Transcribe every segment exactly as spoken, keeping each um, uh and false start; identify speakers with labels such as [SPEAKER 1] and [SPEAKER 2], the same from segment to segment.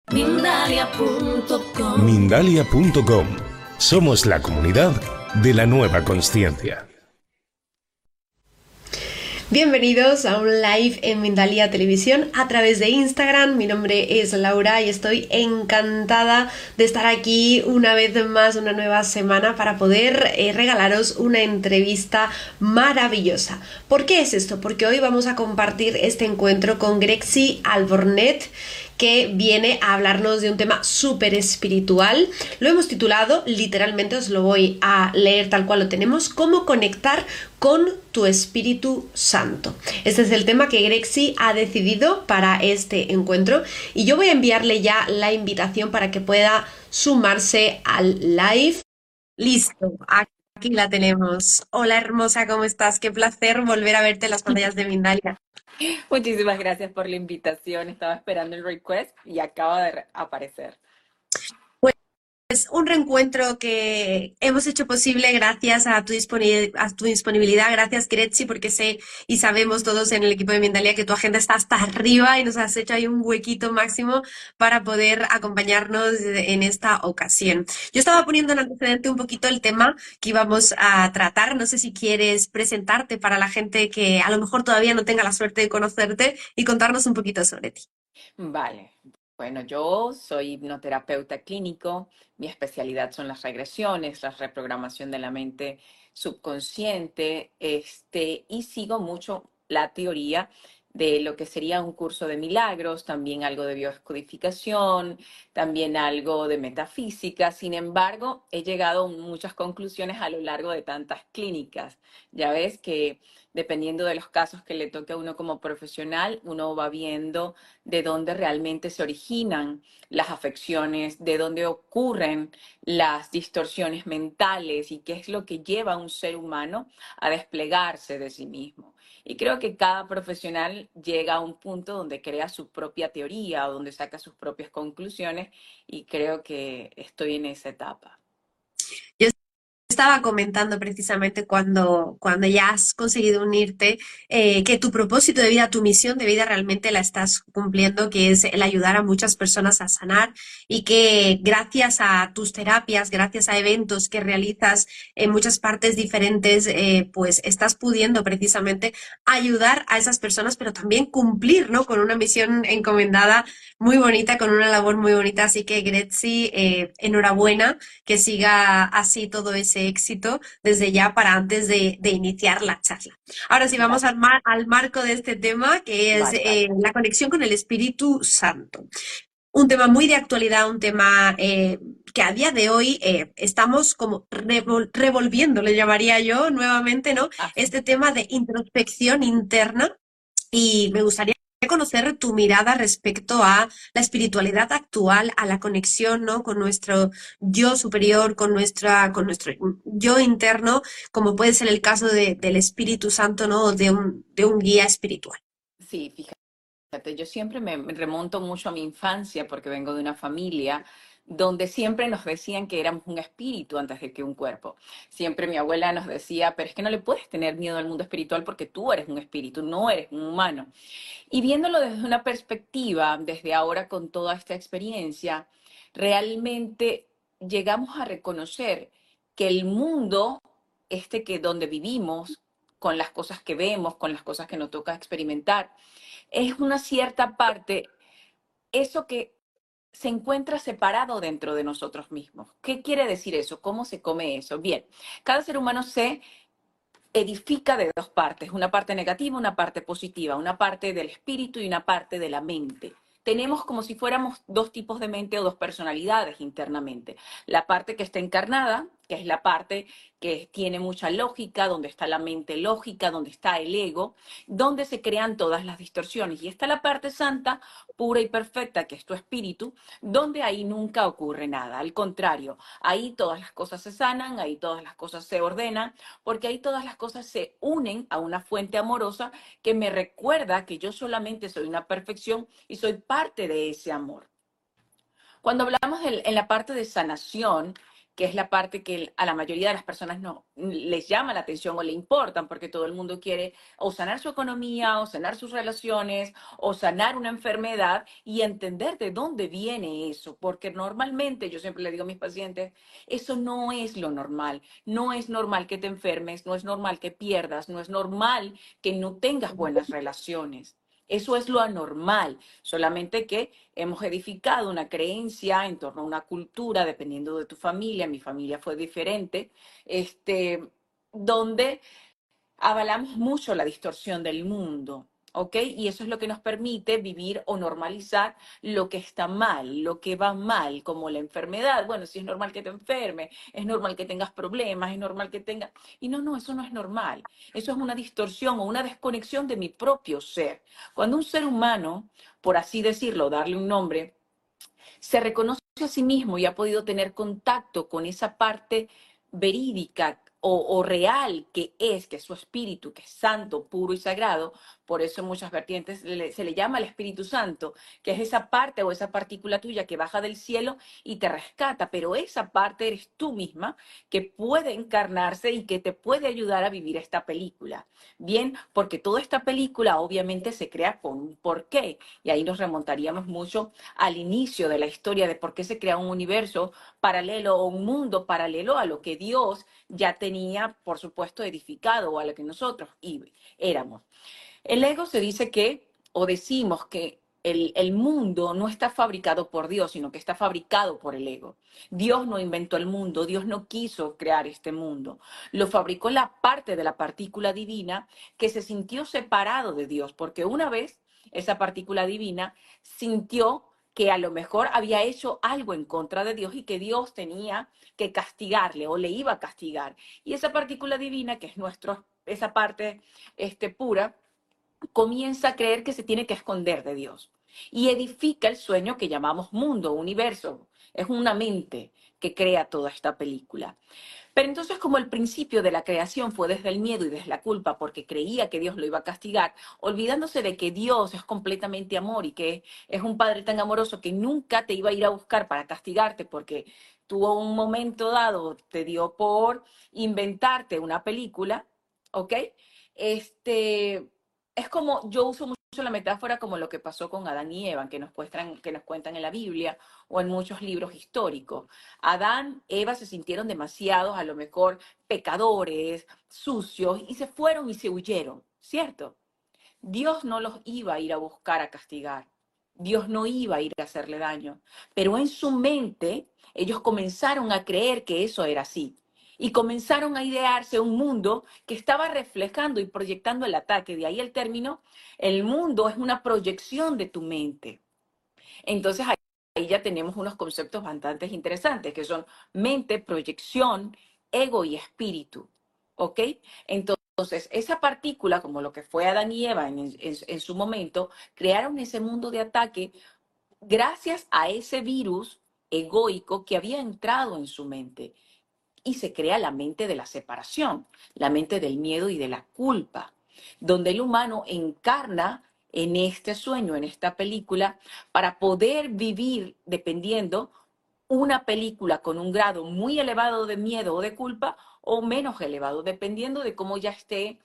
[SPEAKER 1] Mindalia punto com.
[SPEAKER 2] Mindalia punto com. Somos la comunidad de la nueva consciencia.
[SPEAKER 3] Bienvenidos a un live en Mindalia Televisión a través de Instagram. Mi nombre es Laura y estoy encantada de estar aquí una vez más, una nueva semana, para poder eh, regalaros una entrevista maravillosa. ¿Por qué es esto? Porque hoy vamos a compartir este encuentro con Grexy Albornet, que viene a hablarnos de un tema súper espiritual. Lo hemos titulado, literalmente os lo voy a leer tal cual lo tenemos, cómo conectar con tu Espíritu Santo. Este es el tema que Grexy ha decidido para este encuentro y yo voy a enviarle ya la invitación para que pueda sumarse al live. Listo, aquí la tenemos. Hola hermosa, ¿cómo estás? Qué placer volver a verte en las pantallas de Mindalia.
[SPEAKER 4] Muchísimas gracias por la invitación. Estaba esperando el request y acaba de aparecer.
[SPEAKER 3] Es un reencuentro que hemos hecho posible gracias a tu, disponibil a tu disponibilidad, gracias Grexy, porque sé y sabemos todos en el equipo de Mindalia que tu agenda está hasta arriba y nos has hecho ahí un huequito máximo para poder acompañarnos en esta ocasión. Yo estaba poniendo en antecedente un poquito el tema que íbamos a tratar. No sé si quieres presentarte para la gente que a lo mejor todavía no tenga la suerte de conocerte y contarnos un poquito sobre ti.
[SPEAKER 4] Vale. Bueno, yo soy hipnoterapeuta clínico, mi especialidad son las regresiones, la reprogramación de la mente subconsciente, este, y sigo mucho la teoría de lo que sería un curso de milagros, también algo de biodescodificación, también algo de metafísica. Sin embargo, he llegado a muchas conclusiones a lo largo de tantas clínicas. Ya ves que dependiendo de los casos que le toque a uno como profesional, uno va viendo de dónde realmente se originan las afecciones, de dónde ocurren las distorsiones mentales y qué es lo que lleva a un ser humano a desplegarse de sí mismo. Y creo que cada profesional llega a un punto donde crea su propia teoría o donde saca sus propias conclusiones, y creo que estoy en esa etapa.
[SPEAKER 3] Yo estaba comentando precisamente cuando, cuando ya has conseguido unirte, eh, que tu propósito de vida, tu misión de vida realmente la estás cumpliendo, que es el ayudar a muchas personas a sanar, y que gracias a tus terapias, gracias a eventos que realizas en muchas partes diferentes, eh, pues estás pudiendo precisamente ayudar a esas personas, pero también cumplir, ¿no?, con una misión encomendada muy bonita, con una labor muy bonita. Así que Grexy, eh, enhorabuena, que siga así todo ese éxito desde ya, para antes de, de iniciar la charla. Ahora sí, vamos al, mar, al marco de este tema, que es
[SPEAKER 4] Vale,
[SPEAKER 3] eh,
[SPEAKER 4] vale.
[SPEAKER 3] la conexión con el Espíritu Santo. Un tema muy de actualidad, un tema eh, que a día de hoy eh, estamos como revol revolviendo, le llamaría yo nuevamente, ¿no?
[SPEAKER 4] Así.
[SPEAKER 3] Este tema de introspección interna, y me gustaría conocer tu mirada respecto a la espiritualidad actual, a la conexión, ¿no?, con nuestro yo superior, con, nuestra, con nuestro yo interno, como puede ser el caso de, del Espíritu Santo, ¿no?, de un, de un guía espiritual.
[SPEAKER 4] Sí, fíjate, yo siempre me remonto mucho a mi infancia porque vengo de una familia donde siempre nos decían que éramos un espíritu antes de que un cuerpo. Siempre mi abuela nos decía, pero es que no le puedes tener miedo al mundo espiritual porque tú eres un espíritu, no eres un humano. Y viéndolo desde una perspectiva, desde ahora con toda esta experiencia, realmente llegamos a reconocer que el mundo, este que donde vivimos, con las cosas que vemos, con las cosas que nos toca experimentar, es una cierta parte, eso que se encuentra separado dentro de nosotros mismos. ¿Qué quiere decir eso? ¿Cómo se come eso? Bien, cada ser humano se edifica de dos partes, una parte negativa, una parte positiva, una parte del espíritu y una parte de la mente. Tenemos como si fuéramos dos tipos de mente o dos personalidades internamente. La parte que está encarnada, que es la parte que tiene mucha lógica, donde está la mente lógica, donde está el ego, donde se crean todas las distorsiones. Y está la parte santa, pura y perfecta, que es tu espíritu, donde ahí nunca ocurre nada. Al contrario, ahí todas las cosas se sanan, ahí todas las cosas se ordenan, porque ahí todas las cosas se unen a una fuente amorosa que me recuerda que yo solamente soy una perfección y soy parte de ese amor. Cuando hablamos de, en la parte de sanación, que es la parte que a la mayoría de las personas no les llama la atención o le importan, porque todo el mundo quiere o sanar su economía, o sanar sus relaciones, o sanar una enfermedad y entender de dónde viene eso, porque normalmente, yo siempre le digo a mis pacientes, eso no es lo normal. No es normal que te enfermes, no es normal que pierdas, no es normal que no tengas buenas relaciones. Eso es lo anormal, solamente que hemos edificado una creencia en torno a una cultura, dependiendo de tu familia, mi familia fue diferente, este, donde avalamos mucho la distorsión del mundo, ¿ok? Y eso es lo que nos permite vivir o normalizar lo que está mal, lo que va mal, como la enfermedad. Bueno, si es normal que te enfermes, es normal que tengas problemas, es normal que tengas... Y no, no, eso no es normal. Eso es una distorsión o una desconexión de mi propio ser. Cuando un ser humano, por así decirlo, darle un nombre, se reconoce a sí mismo y ha podido tener contacto con esa parte verídica o, o real que es, que es su espíritu, que es santo, puro y sagrado. Por eso en muchas vertientes le- se le llama el Espíritu Santo, que es esa parte o esa partícula tuya que baja del cielo y te rescata, pero esa parte eres tú misma que puede encarnarse y que te puede ayudar a vivir esta película. Bien, porque toda esta película obviamente se crea con un porqué, y ahí nos remontaríamos mucho al inicio de la historia de por qué se crea un universo paralelo o un mundo paralelo a lo que Dios ya tenía, por supuesto, edificado o a lo que nosotros y- éramos. El ego se dice que, o decimos que el, el mundo no está fabricado por Dios, sino que está fabricado por el ego. Dios no inventó el mundo, Dios no quiso crear este mundo. Lo fabricó la parte de la partícula divina que se sintió separado de Dios, porque una vez esa partícula divina sintió que a lo mejor había hecho algo en contra de Dios y que Dios tenía que castigarle o le iba a castigar. Y esa partícula divina, que es nuestro, esa parte este, pura, comienza a creer que se tiene que esconder de Dios y edifica el sueño que llamamos mundo, universo. Es una mente que crea toda esta película. Pero entonces, como el principio de la creación fue desde el miedo y desde la culpa, porque creía que Dios lo iba a castigar, olvidándose de que Dios es completamente amor y que es un Padre tan amoroso que nunca te iba a ir a buscar para castigarte, porque tuvo un momento dado, te dio por inventarte una película, ¿ok? Este, es como, yo uso mucho la metáfora como lo que pasó con Adán y Eva, que nos cuentan, que nos cuentan en la Biblia o en muchos libros históricos. Adán, Eva se sintieron demasiados, a lo mejor pecadores, sucios, y se fueron y se huyeron, ¿cierto? Dios no los iba a ir a buscar a castigar. Dios no iba a ir a hacerle daño. Pero en su mente, ellos comenzaron a creer que eso era así. Y comenzaron a idearse un mundo que estaba reflejando y proyectando el ataque. De ahí el término, el mundo es una proyección de tu mente. Entonces ahí, ahí ya tenemos unos conceptos bastante interesantes, que son mente, proyección, ego y espíritu. ¿Ok? Entonces, esa partícula, como lo que fue Adán y Eva en, en, en su momento, crearon ese mundo de ataque gracias a ese virus egoico que había entrado en su mente. Y se crea la mente de la separación, la mente del miedo y de la culpa, donde el humano encarna en este sueño, en esta película, para poder vivir dependiendo una película con un grado muy elevado de miedo o de culpa o menos elevado, dependiendo de cómo ya esté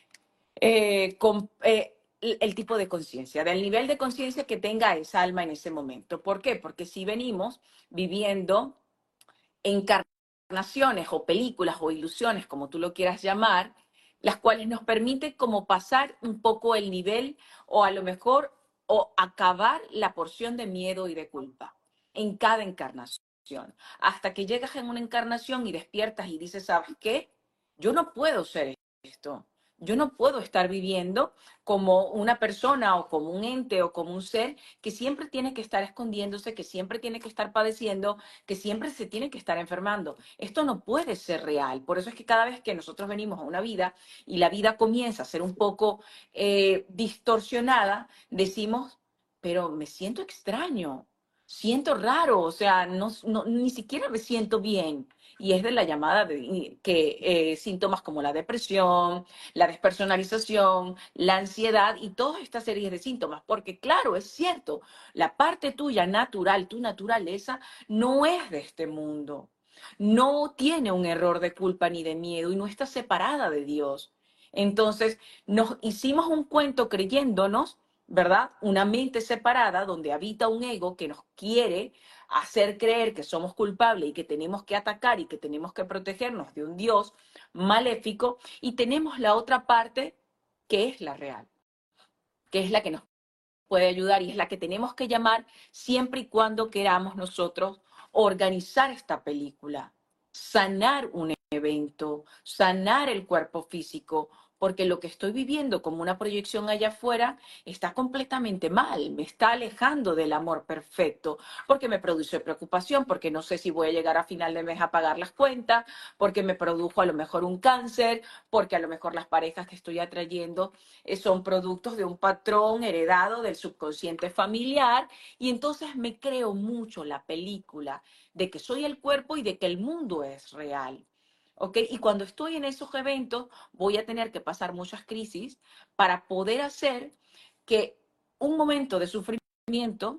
[SPEAKER 4] eh, con, eh, el, el tipo de conciencia, del nivel de conciencia que tenga esa alma en ese momento. ¿Por qué? Porque si venimos viviendo encarnaciones o películas o ilusiones, como tú lo quieras llamar, las cuales nos permiten como pasar un poco el nivel o a lo mejor o acabar la porción de miedo y de culpa en cada encarnación. Hasta que llegas en una encarnación y despiertas y dices, ¿sabes qué? Yo no puedo ser esto. Yo no puedo estar viviendo como una persona o como un ente o como un ser que siempre tiene que estar escondiéndose, que siempre tiene que estar padeciendo, que siempre se tiene que estar enfermando. Esto no puede ser real. Por eso es que cada vez que nosotros venimos a una vida y la vida comienza a ser un poco eh, distorsionada, decimos, pero me siento extraño, siento raro, o sea, no, no, ni siquiera me siento bien. Y es de la llamada de que eh, síntomas como la depresión, la despersonalización, la ansiedad y todas estas series de síntomas. Porque claro, es cierto, la parte tuya natural, tu naturaleza, no es de este mundo. no tiene un error de culpa ni de miedo y no está separada de Dios. Entonces, nos hicimos un cuento creyéndonos, ¿verdad? Una mente separada donde habita un ego que nos quiere hacer creer que somos culpables y que tenemos que atacar y que tenemos que protegernos de un Dios maléfico. Y tenemos la otra parte que es la real, que es la que nos puede ayudar y es la que tenemos que llamar siempre y cuando queramos nosotros organizar esta película, sanar un evento, sanar el cuerpo físico, porque lo que estoy viviendo como una proyección allá afuera está completamente mal, me está alejando del amor perfecto, porque me produce preocupación, porque no sé si voy a llegar a final de mes a pagar las cuentas, porque me produjo a lo mejor un cáncer, porque a lo mejor las parejas que estoy atrayendo eh, son productos de un patrón heredado del subconsciente familiar, y entonces me creo mucho la película de que soy el cuerpo y de que el mundo es real. ¿Ok? Y cuando estoy en esos eventos, voy a tener que pasar muchas crisis para poder hacer que un momento de sufrimiento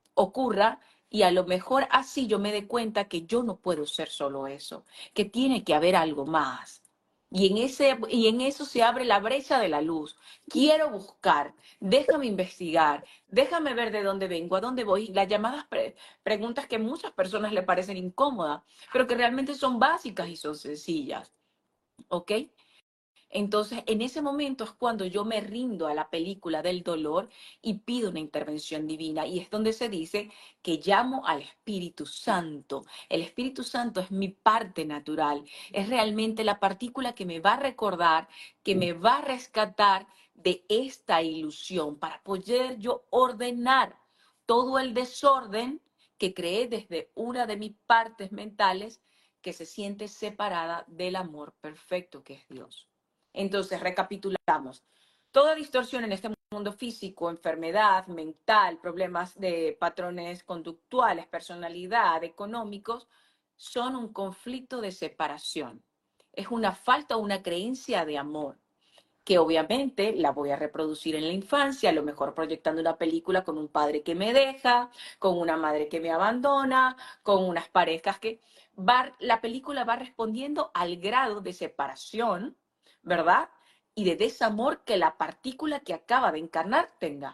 [SPEAKER 4] ocurra y a lo mejor así yo me dé cuenta que yo no puedo ser solo eso, que tiene que haber algo más. Y en, ese, y en eso se abre la brecha de la luz. Quiero buscar, déjame investigar, déjame ver de dónde vengo, a dónde voy. Las llamadas pre preguntas que a muchas personas le parecen incómodas, pero que realmente son básicas y son sencillas. ¿Ok? Entonces, en ese momento es cuando yo me rindo a la película del dolor y pido una intervención divina. Y es donde se dice que llamo al Espíritu Santo. El Espíritu Santo es mi parte natural. Es realmente la partícula que me va a recordar, que me va a rescatar de esta ilusión para poder yo ordenar todo el desorden que creé desde una de mis partes mentales que se siente separada del amor perfecto que es Dios. Entonces, recapitulamos. Toda distorsión en este mundo físico, enfermedad mental, problemas de patrones conductuales, personalidad, económicos, son un conflicto de separación. Es una falta o una creencia de amor, que obviamente la voy a reproducir en la infancia, a lo mejor proyectando una película con un padre que me deja, con una madre que me abandona, con unas parejas que... Va, la película va respondiendo al grado de separación, ¿verdad? Y de desamor que la partícula que acaba de encarnar tenga.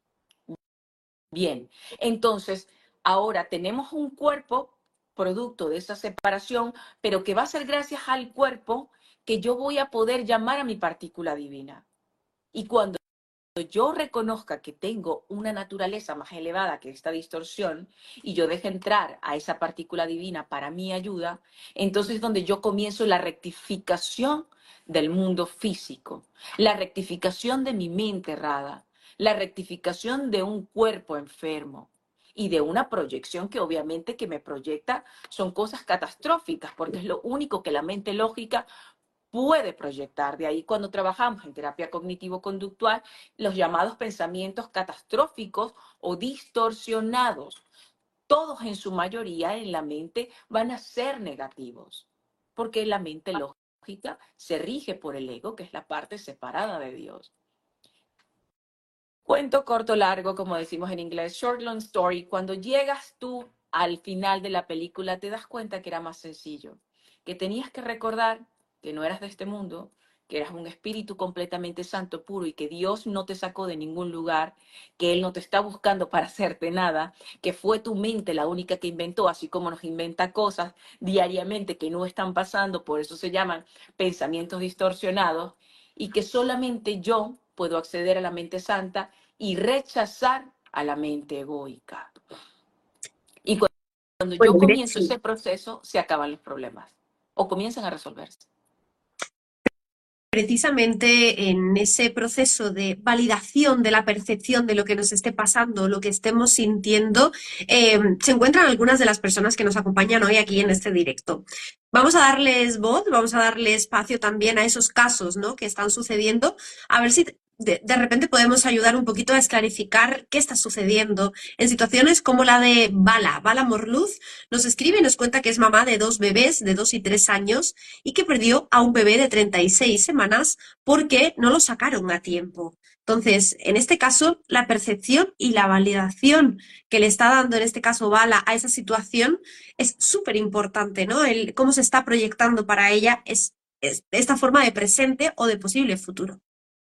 [SPEAKER 4] Bien, entonces ahora tenemos un cuerpo producto de esa separación, pero que va a ser gracias al cuerpo que yo voy a poder llamar a mi partícula divina. Y cuando yo reconozca que tengo una naturaleza más elevada que esta distorsión y yo deje entrar a esa partícula divina para mi ayuda, entonces es donde yo comienzo la rectificación del mundo físico, la rectificación de mi mente errada, la rectificación de un cuerpo enfermo y de una proyección que obviamente que me proyecta son cosas catastróficas, porque es lo único que la mente lógica puede proyectar. De ahí cuando trabajamos en terapia cognitivo-conductual, los llamados pensamientos catastróficos o distorsionados, todos en su mayoría en la mente van a ser negativos, porque la mente lógica se rige por el ego, que es la parte separada de Dios. Cuento corto largo, como decimos en inglés, short long story. Cuando llegas tú al final de la película, te das cuenta que era más sencillo, que tenías que recordar que no eras de este mundo, que eras un espíritu completamente santo, puro, y que Dios no te sacó de ningún lugar, que Él no te está buscando para hacerte nada, que fue tu mente la única que inventó, así como nos inventa cosas diariamente que no están pasando, por eso se llaman pensamientos distorsionados, y que solamente yo puedo acceder a la mente santa y rechazar a la mente egoica. Y cuando yo
[SPEAKER 3] Bueno,
[SPEAKER 4] comienzo
[SPEAKER 3] sí.
[SPEAKER 4] ese proceso, se acaban los problemas o comienzan a resolverse.
[SPEAKER 3] Precisamente en ese proceso de validación de la percepción de lo que nos esté pasando, lo que estemos sintiendo, eh, se encuentran algunas de las personas que nos acompañan hoy aquí en este directo. Vamos a darles voz, vamos a darle espacio también a esos casos, ¿no?, que están sucediendo, a ver si de, de repente podemos ayudar un poquito a esclarificar qué está sucediendo en situaciones como la de Bala. Bala Morluz nos escribe y nos cuenta que es mamá de dos bebés de dos y tres años y que perdió a un bebé de treinta y seis semanas porque no lo sacaron a tiempo. Entonces, en este caso, la percepción y la validación que le está dando, en este caso, Bala, a esa situación es súper importante, ¿no? El cómo se está proyectando para ella es, es esta forma de presente o de posible futuro.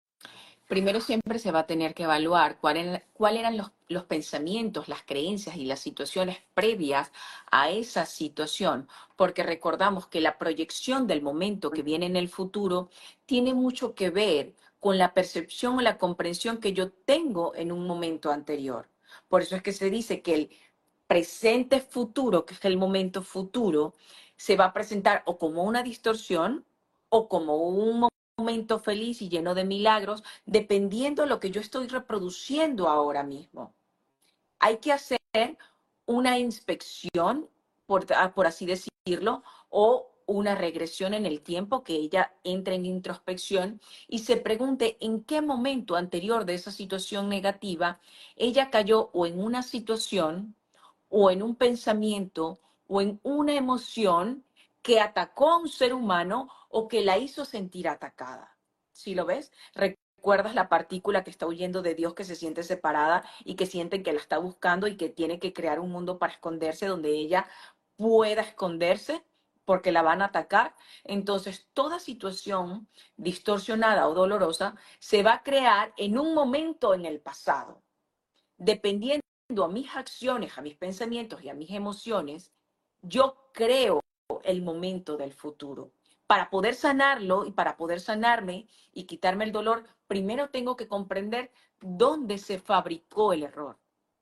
[SPEAKER 4] Primero siempre se va a tener que evaluar cuáles cuál eran los, los pensamientos, las creencias y las situaciones previas a esa situación, porque recordamos que la proyección del momento que viene en el futuro tiene mucho que ver con la percepción o la comprensión que yo tengo en un momento anterior. Por eso es que se dice que el presente futuro, que es el momento futuro, se va a presentar o como una distorsión o como un momento feliz y lleno de milagros, dependiendo de lo que yo estoy reproduciendo ahora mismo. Hay que hacer una inspección, por, por así decirlo, o una regresión en el tiempo, que ella entre en introspección y se pregunte en qué momento anterior de esa situación negativa ella cayó o en una situación o en un pensamiento o en una emoción que atacó a un ser humano o que la hizo sentir atacada. ¿Sí lo ves? ¿Recuerdas la partícula que está huyendo de Dios, que se siente separada y que siente que la está buscando y que tiene que crear un mundo para esconderse donde ella pueda esconderse porque la van a atacar? Entonces, toda situación distorsionada o dolorosa se va a crear en un momento en el pasado. Dependiendo a mis acciones, a mis pensamientos y a mis emociones, yo creo el momento del futuro. Para poder sanarlo y para poder sanarme y quitarme el dolor, primero tengo que comprender dónde se fabricó el error.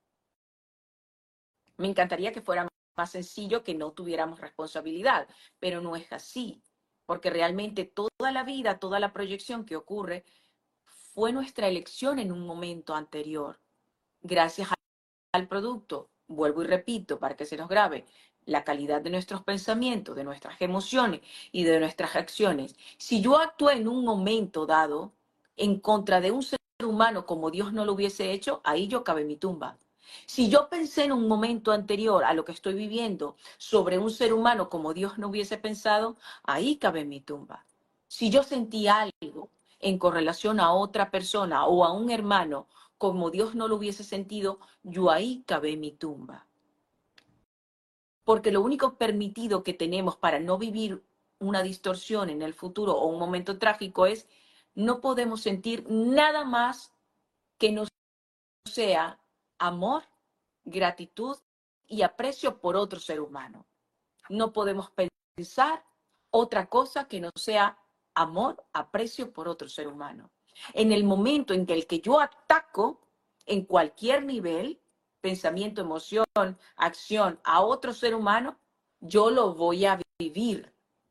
[SPEAKER 4] Me encantaría que fuera más sencillo, que no tuviéramos responsabilidad, pero no es así, porque realmente toda la vida, toda la proyección que ocurre, fue nuestra elección en un momento anterior. Gracias al producto, vuelvo y repito para que se nos grabe, la calidad de nuestros pensamientos, de nuestras emociones y de nuestras acciones. Si yo actué en un momento dado en contra de un ser humano como Dios no lo hubiese hecho, ahí yo cavé mi tumba. Si yo pensé en un momento anterior a lo que estoy viviendo sobre un ser humano como Dios no hubiese pensado, ahí cabe mi tumba. Si yo sentí algo en correlación a otra persona o a un hermano como Dios no lo hubiese sentido, yo ahí cavé mi tumba. Porque lo único permitido que tenemos para no vivir una distorsión en el futuro o un momento trágico es, no podemos sentir nada más que no sea amor, gratitud y aprecio por otro ser humano. No podemos pensar otra cosa que no sea amor, aprecio por otro ser humano. En el momento en que el que yo ataco en cualquier nivel, pensamiento, emoción, acción, a otro ser humano, yo lo voy a vivir.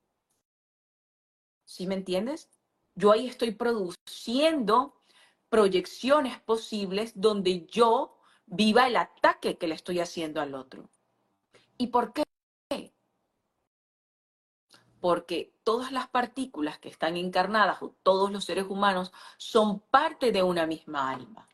[SPEAKER 4] ¿Sí me entiendes? Yo ahí estoy produciendo proyecciones posibles donde yo viva el ataque que le estoy haciendo al otro. ¿Y por qué? Porque todas las partículas que están encarnadas, o todos los seres humanos, son parte de una misma alma.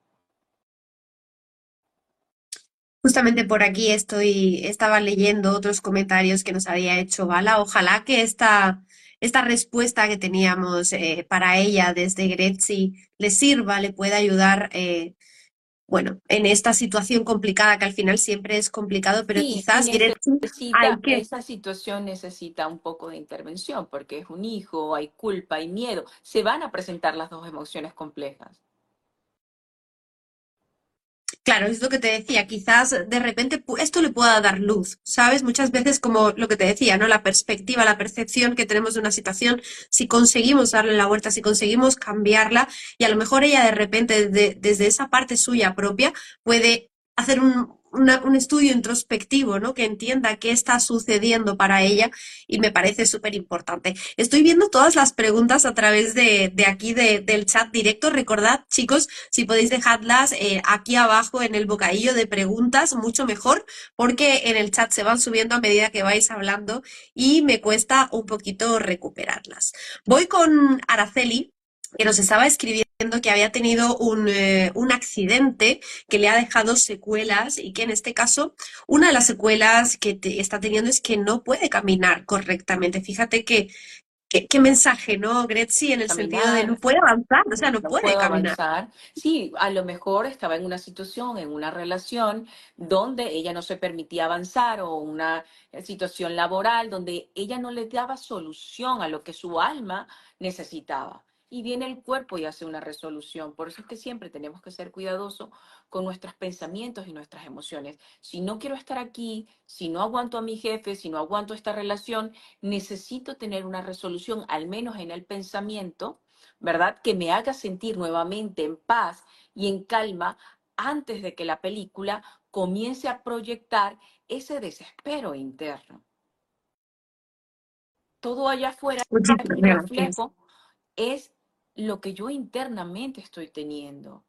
[SPEAKER 3] Justamente por aquí estoy, estaba leyendo otros comentarios que nos había hecho Bala. Ojalá que esta, esta respuesta que teníamos eh, para ella desde Gretzi le sirva, le pueda ayudar, eh, bueno, en esta situación complicada, que al final siempre es complicado, pero
[SPEAKER 4] Sí, y
[SPEAKER 3] quizás Gretzi hay
[SPEAKER 4] necesita,
[SPEAKER 3] que...
[SPEAKER 4] esa situación necesita un poco de intervención, porque es un hijo, hay culpa, hay miedo. Se van a presentar las dos emociones complejas.
[SPEAKER 3] Claro, es lo que te decía, quizás de repente pu- esto le pueda dar luz, ¿sabes? Muchas veces como lo que te decía, ¿no? La perspectiva, la percepción que tenemos de una situación, si conseguimos darle la vuelta, si conseguimos cambiarla, y a lo mejor ella de repente desde, desde esa parte suya propia puede hacer un, una- un estudio introspectivo, ¿no? Que entienda qué está sucediendo para ella y me parece súper importante. Estoy viendo todas las preguntas a través de, de aquí de- del chat directo. Recordad, chicos, si podéis dejarlas eh, aquí abajo en el bocadillo de preguntas, mucho mejor, porque en el chat se van subiendo a medida que vais hablando y me cuesta un poquito recuperarlas. Voy con Araceli, que nos estaba escribiendo que había tenido un, eh, un accidente que le ha dejado secuelas y que en este caso una de las secuelas que te está teniendo es que no puede caminar correctamente. Fíjate que, que- qué mensaje, ¿no, Gretzi? En el sentido de no
[SPEAKER 4] Caminar,
[SPEAKER 3] puede avanzar, o sea, no
[SPEAKER 4] no
[SPEAKER 3] puede
[SPEAKER 4] puedo
[SPEAKER 3] caminar.
[SPEAKER 4] avanzar. Sí, a lo mejor estaba en una situación, en una relación donde ella no se permitía avanzar o una eh, situación laboral donde ella no le daba solución a lo que su alma necesitaba. Y viene el cuerpo y hace una resolución. Por eso es que siempre tenemos que ser cuidadosos con nuestros pensamientos y nuestras emociones. Si no quiero estar aquí, si no aguanto a mi jefe, si no aguanto esta relación, necesito tener una resolución, al menos en el pensamiento, ¿verdad? Que me haga sentir nuevamente en paz y en calma antes de que la película comience a proyectar ese desespero interno. Todo allá afuera,
[SPEAKER 3] Muchísimas
[SPEAKER 4] mi
[SPEAKER 3] gracias.
[SPEAKER 4] reflejo es lo que yo internamente estoy teniendo,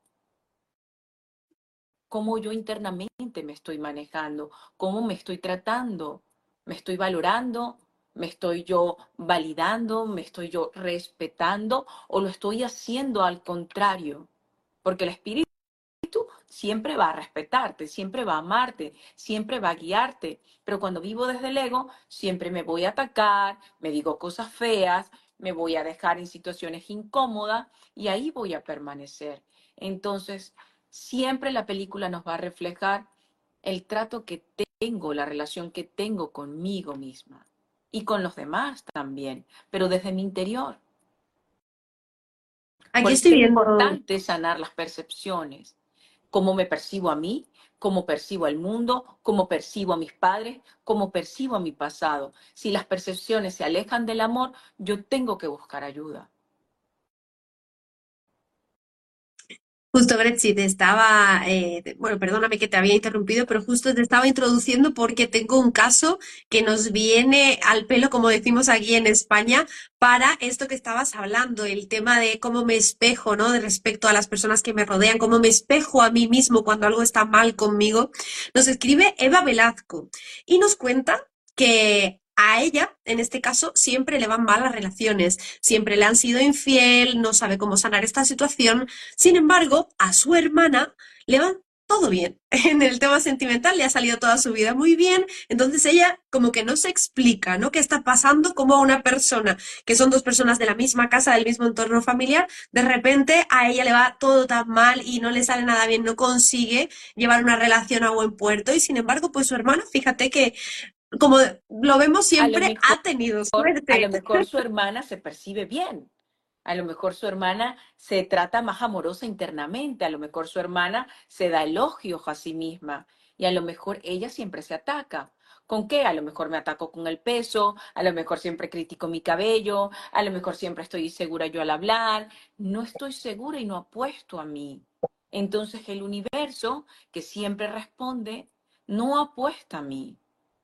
[SPEAKER 4] cómo yo internamente me estoy manejando, cómo me estoy tratando, me estoy valorando, me estoy yo validando, me estoy yo respetando o lo estoy haciendo al contrario, porque el espíritu siempre va a respetarte, siempre va a amarte, siempre va a guiarte. Pero cuando vivo desde el ego, siempre me voy a atacar, me digo cosas feas, me voy a dejar en situaciones incómodas y ahí voy a permanecer. Entonces, siempre la película nos va a reflejar el trato que tengo, la relación que tengo conmigo misma y con los demás también, pero desde mi interior.
[SPEAKER 3] Aquí
[SPEAKER 4] Por eso
[SPEAKER 3] estoy
[SPEAKER 4] es
[SPEAKER 3] viendo.
[SPEAKER 4] importante sanar las percepciones, cómo me percibo a mí, cómo percibo al mundo, cómo percibo a mis padres, cómo percibo a mi pasado. Si las percepciones se alejan del amor, yo tengo que buscar ayuda.
[SPEAKER 3] Justo, Gretzi, te estaba, eh, te- bueno, perdóname que te había interrumpido, pero justo te estaba introduciendo porque tengo un caso que nos viene al pelo, como decimos aquí en España, para esto que estabas hablando, el tema de cómo me espejo, ¿no? De respecto a las personas que me rodean, cómo me espejo a mí mismo cuando algo está mal conmigo. Nos escribe Eva Velasco y nos cuenta que a ella, en este caso, siempre le van mal las relaciones, siempre le han sido infiel, no sabe cómo sanar esta situación. Sin embargo, a su hermana le va todo bien. En el tema sentimental le ha salido toda su vida muy bien. Entonces ella como que no se explica, ¿no? ¿Qué está pasando? Como a una persona, que son dos personas de la misma casa, del mismo entorno familiar, de repente a ella le va todo tan mal y no le sale nada bien, no consigue llevar una relación a buen puerto. Y sin embargo, pues su hermano, fíjate que como lo vemos
[SPEAKER 4] A lo
[SPEAKER 3] siempre,
[SPEAKER 4] mejor,
[SPEAKER 3] ha tenido
[SPEAKER 4] a lo
[SPEAKER 3] suerte.
[SPEAKER 4] mejor su hermana se percibe bien. A lo mejor su hermana se trata más amorosa internamente. A lo mejor su hermana se da elogios a sí misma. Y a lo mejor ella siempre se ataca. ¿Con qué? A lo mejor me ataco con el peso, a lo mejor siempre critico mi cabello, a lo mejor siempre estoy insegura yo al hablar. No estoy segura y no apuesto a mí. Entonces el universo, que siempre responde, no apuesta a mí.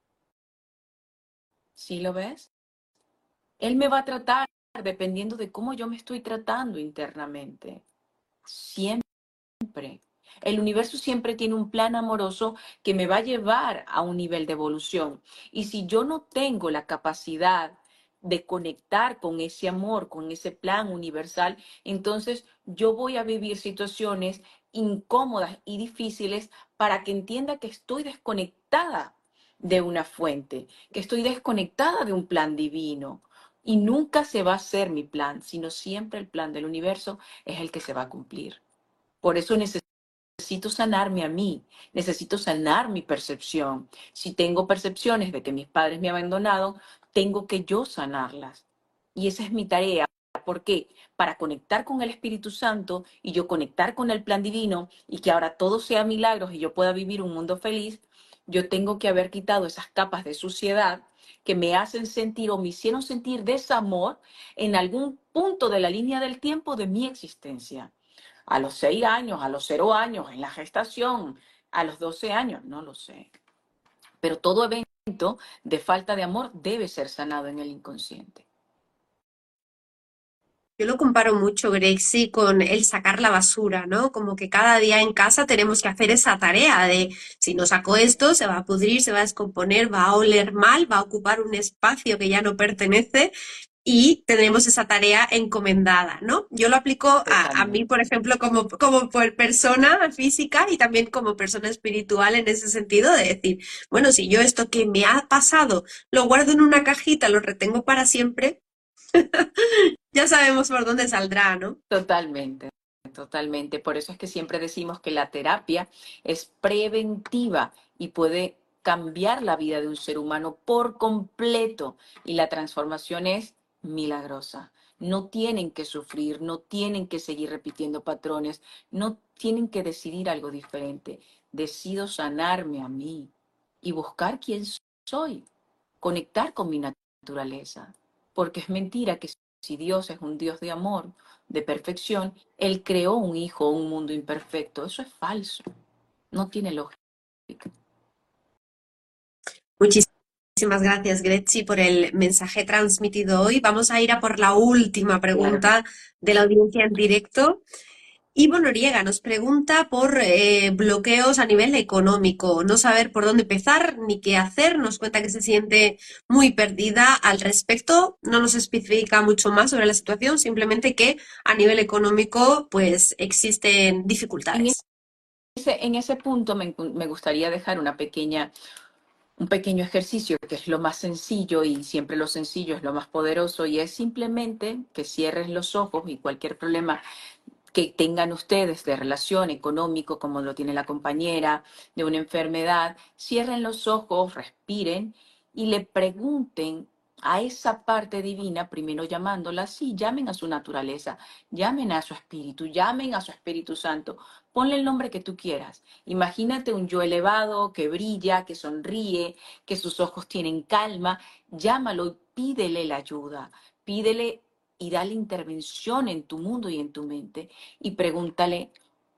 [SPEAKER 4] ¿Sí lo ves? Él me va a tratar dependiendo de cómo yo me estoy tratando internamente. Siempre. El universo siempre tiene un plan amoroso que me va a llevar a un nivel de evolución. Y si yo no tengo la capacidad de conectar con ese amor, con ese plan universal, entonces yo voy a vivir situaciones incómodas y difíciles para que entienda que estoy desconectada de una fuente, que estoy desconectada de un plan divino. Y nunca se va a hacer mi plan, sino siempre el plan del universo es el que se va a cumplir. Por eso necesito necesito sanarme a mí, necesito sanar mi percepción. Si tengo percepciones de que mis padres me abandonaron, tengo que yo sanarlas. Y esa es mi tarea. ¿Por qué? Para conectar con el Espíritu Santo y yo conectar con el plan divino y que ahora todo sea milagros y yo pueda vivir un mundo feliz, yo tengo que haber quitado esas capas de suciedad que me hacen sentir o me hicieron sentir desamor en algún punto de la línea del tiempo de mi existencia. A los seis años, a los cero años, en la gestación, a los doce años, no lo sé. Pero todo evento de falta de amor debe ser sanado en el inconsciente.
[SPEAKER 3] Yo lo comparo mucho, Grexi, con el sacar la basura, ¿no? Como que cada día en casa tenemos que hacer esa tarea de si no saco esto, se va a pudrir, se va a descomponer, va a oler mal, va a ocupar un espacio que ya no pertenece. y tendremos esa tarea encomendada, ¿no? Yo lo aplico a, a mí, por ejemplo, como, como por persona física y también como persona espiritual en ese sentido de decir, bueno, si yo esto que me ha pasado lo guardo en una cajita, lo retengo para siempre, ya sabemos por dónde saldrá, ¿no?
[SPEAKER 4] Totalmente, totalmente. Por eso es que siempre decimos que la terapia es preventiva y puede cambiar la vida de un ser humano por completo. Y la transformación es milagrosa. No tienen que sufrir, no tienen que seguir repitiendo patrones, no tienen que decidir algo diferente. Decido sanarme a mí y buscar quién soy, conectar con mi naturaleza. Porque es mentira que si Dios es un Dios de amor, de perfección, Él creó un hijo, un mundo imperfecto. Eso es falso. No tiene lógica.
[SPEAKER 3] Muchísimas gracias, Gretzi, por el mensaje transmitido hoy. Vamos a ir a por la última pregunta
[SPEAKER 4] Claro.
[SPEAKER 3] de la audiencia en directo. Ivo Noriega nos pregunta por eh, bloqueos a nivel económico, no saber por dónde empezar ni qué hacer, nos cuenta que se siente muy perdida al respecto, no nos especifica mucho más sobre la situación, simplemente que a nivel económico pues existen
[SPEAKER 4] En
[SPEAKER 3] dificultades.
[SPEAKER 4] ese, en ese punto me, me gustaría dejar una pequeña, un pequeño ejercicio que es lo más sencillo y siempre lo sencillo es lo más poderoso y es simplemente que cierres los ojos y cualquier problema que tengan ustedes de relación económico, como lo tiene la compañera, de una enfermedad, cierren los ojos, respiren y le pregunten a esa parte divina, primero llamándola así, llamen a su naturaleza, llamen a su espíritu, llamen a su Espíritu Santo, ponle el nombre que tú quieras. Imagínate un yo elevado que brilla, que sonríe, que sus ojos tienen calma, llámalo y pídele la ayuda, pídele y dale intervención en tu mundo y en tu mente y pregúntale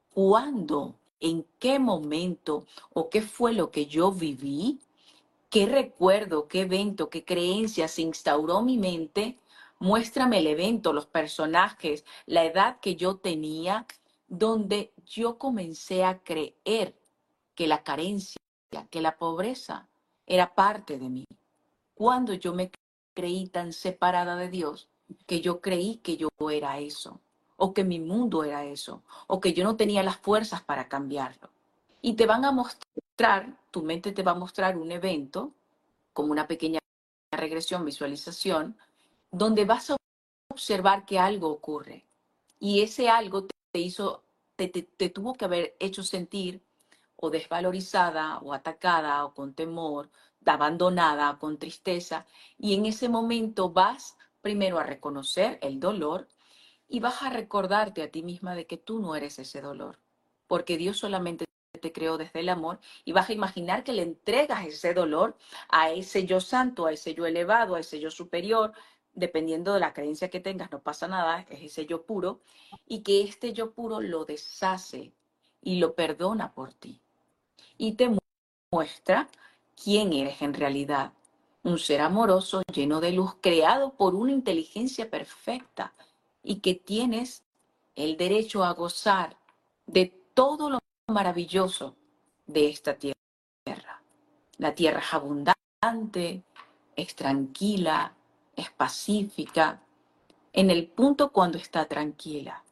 [SPEAKER 4] cuándo, en qué momento o qué fue lo que yo viví, qué recuerdo, qué evento, qué creencia se instauró en mi mente. Muéstrame el evento, los personajes, la edad que yo tenía, donde yo comencé a creer que la carencia, que la pobreza era parte de mí. Cuando yo me creí tan separada de Dios que yo creí que yo era eso, o que mi mundo era eso, o que yo no tenía las fuerzas para cambiarlo. Y te van a mostrar, tu mente te va a mostrar un evento, como una pequeña regresión, visualización, donde vas a observar que algo ocurre. Y ese algo te hizo, te, te, te tuvo que haber hecho sentir o desvalorizada o atacada o con temor, abandonada, con tristeza. Y en ese momento vas primero a reconocer el dolor y vas a recordarte a ti misma de que tú no eres ese dolor, porque Dios solamente te creó desde el amor y vas a imaginar que le entregas ese dolor a ese yo santo, a ese yo elevado, a ese yo superior, dependiendo de la creencia que tengas, no pasa nada, es ese yo puro, y que este yo puro lo deshace y lo perdona por ti y te muestra quién eres en realidad. Un ser amoroso, lleno de luz, creado por una inteligencia perfecta y que tienes el derecho a gozar de todo lo maravilloso de esta tierra. La tierra es abundante, es tranquila, es pacífica, en el punto cuando está tranquila.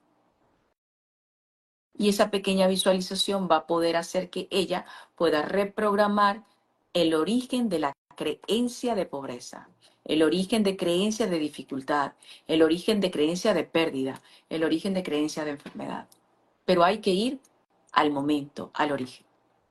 [SPEAKER 4] Y esa pequeña visualización va a poder hacer que ella pueda reprogramar el origen de la creencia de pobreza, el origen de creencia de dificultad, el origen de creencia de pérdida, el origen de creencia de enfermedad. Pero hay que ir al momento, al origen.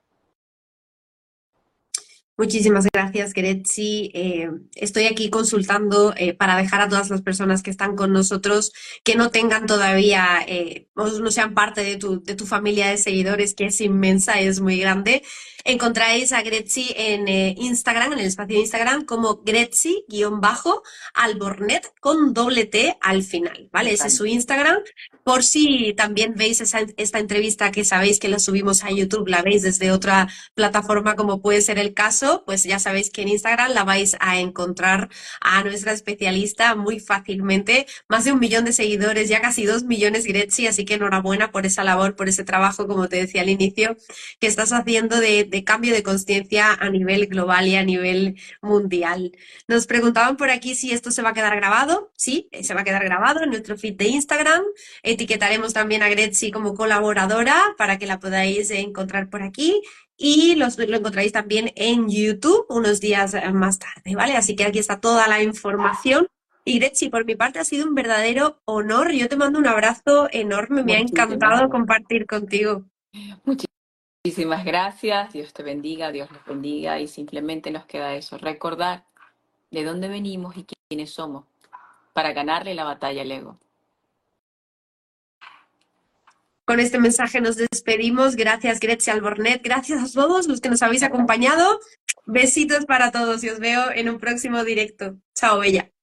[SPEAKER 3] Muchísimas gracias, Gretzi. Eh, estoy aquí consultando eh, para dejar a todas las personas que están con nosotros que no tengan todavía, eh, o no sean parte de tu, de tu familia de seguidores, que es inmensa, es muy grande. Encontráis a Gretzi en eh, Instagram, en el espacio de Instagram, como Gretzi-Albornet con doble T al final, ¿vale? Ese es su Instagram. Por si también veis esa, esta entrevista que sabéis que la subimos a YouTube, la veis desde otra plataforma como puede ser el caso, pues ya sabéis que en Instagram la vais a encontrar a nuestra especialista muy fácilmente. Más de un millón de seguidores, ya casi dos millones, Gretzi, así que enhorabuena por esa labor, por ese trabajo, como te decía al inicio, que estás haciendo de, de cambio de conciencia a nivel global y a nivel mundial. Nos preguntaban por aquí si esto se va a quedar grabado. Sí, se va a quedar grabado en nuestro feed de Instagram. Etiquetaremos también a Gretzi como colaboradora para que la podáis encontrar por aquí. Y los, lo encontraréis también en YouTube unos días más tarde, ¿vale? Así que aquí está toda la información. Y Gretzi, por mi parte ha sido un verdadero honor. Yo te mando un abrazo enorme. Me ha encantado
[SPEAKER 4] Muchísimas,
[SPEAKER 3] compartir contigo.
[SPEAKER 4] muchísimas gracias. Dios te bendiga, Dios los bendiga. Y simplemente nos queda eso, recordar de dónde venimos y quiénes somos para ganarle la batalla al ego.
[SPEAKER 3] Con este mensaje nos despedimos. Gracias, Gretzi Albornet. Gracias a todos los que nos habéis acompañado. Besitos para todos y os veo en un próximo directo. Chao, bella.